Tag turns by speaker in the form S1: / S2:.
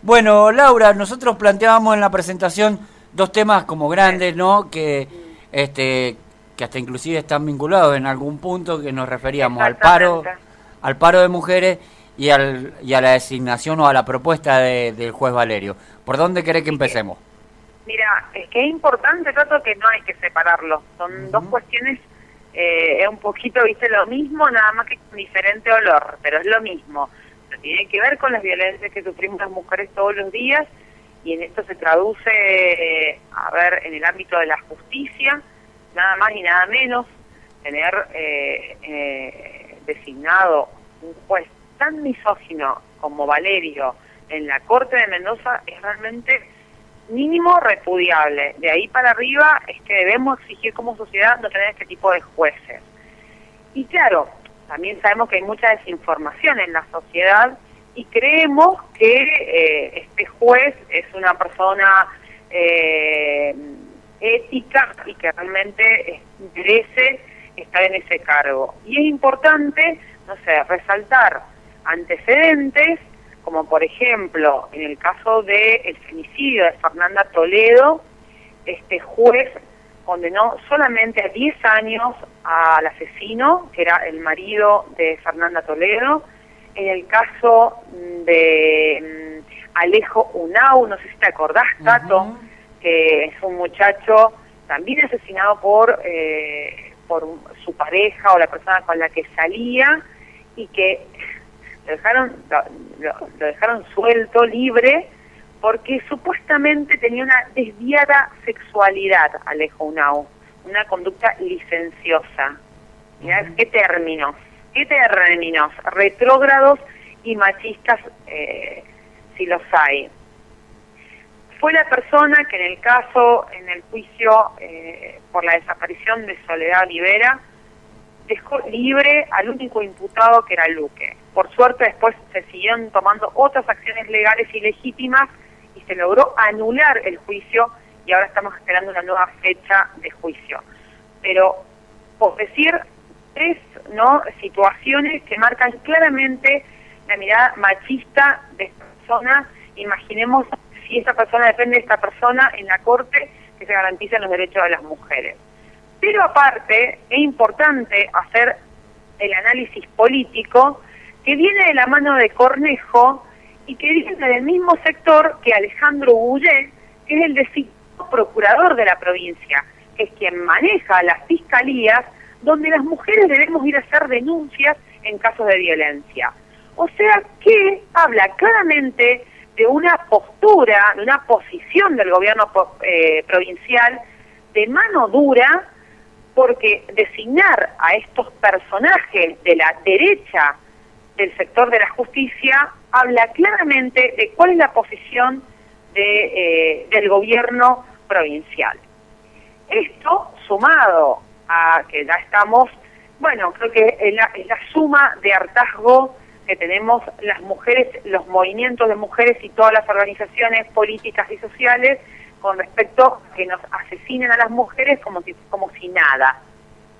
S1: Bueno, Laura, nosotros planteábamos en la presentación dos temas como grandes, ¿no? Que hasta inclusive están vinculados en algún punto, que nos referíamos
S2: Exactamente.
S1: al paro de mujeres y a la designación o a la propuesta del juez Valerio. ¿Por dónde querés que
S2: Y que,
S1: empecemos?
S2: mira, es que es importante, Tato, que no hay que separarlo. Son dos cuestiones, es un poquito, viste, lo mismo, nada más que con diferente olor, pero es lo mismo. Pero tiene que ver con las violencias que sufrimos las mujeres todos los días, y en esto se traduce, en el ámbito de la justicia, nada más y nada menos, tener designado un juez tan misógino como Valerio en la Corte de Mendoza es realmente mínimo repudiable. De ahí para arriba es que debemos exigir como sociedad no tener este tipo de jueces. Y claro, también sabemos que hay mucha desinformación en la sociedad y creemos que este juez es una persona ética y que realmente merece estar en ese cargo. Y es importante, no sé, resaltar antecedentes, como por ejemplo, en el caso del femicidio de Fernanda Toledo, este juez condenó solamente a 10 años al asesino, que era el marido de Fernanda Toledo. En el caso de Alejo Unau, no sé si te acordás, Tato, que es un muchacho también asesinado por su pareja o la persona con la que salía, y que lo dejaron suelto, libre, porque supuestamente tenía una desviada sexualidad, Alejo Unau, una conducta licenciosa. Mirá, ¿qué términos? Retrógrados y machistas, si los hay. Fue la persona que en el juicio por la desaparición de Soledad Rivera, dejó libre al único imputado, que era Luque. Por suerte después se siguieron tomando otras acciones legales y legítimas y se logró anular el juicio, y ahora estamos esperando una nueva fecha de juicio. Pero, por decir, tres situaciones que marcan claramente la mirada machista de esta persona. Imaginemos si esta persona depende de esta persona en la Corte, que se garanticen los derechos de las mujeres. Pero aparte, es importante hacer el análisis político que viene de la mano de Cornejo y que viene del mismo sector que Alejandro Bullé, que es el designado procurador de la provincia, que es quien maneja las fiscalías donde las mujeres debemos ir a hacer denuncias en casos de violencia. O sea que habla claramente de una postura, de una posición del gobierno provincial de mano dura, porque designar a estos personajes de la derecha del sector de la justicia habla claramente de cuál es la posición del gobierno provincial. Esto sumado a que ya estamos, creo que es la suma de hartazgo que tenemos las mujeres, los movimientos de mujeres y todas las organizaciones políticas y sociales con respecto a que nos asesinen a las mujeres como si nada.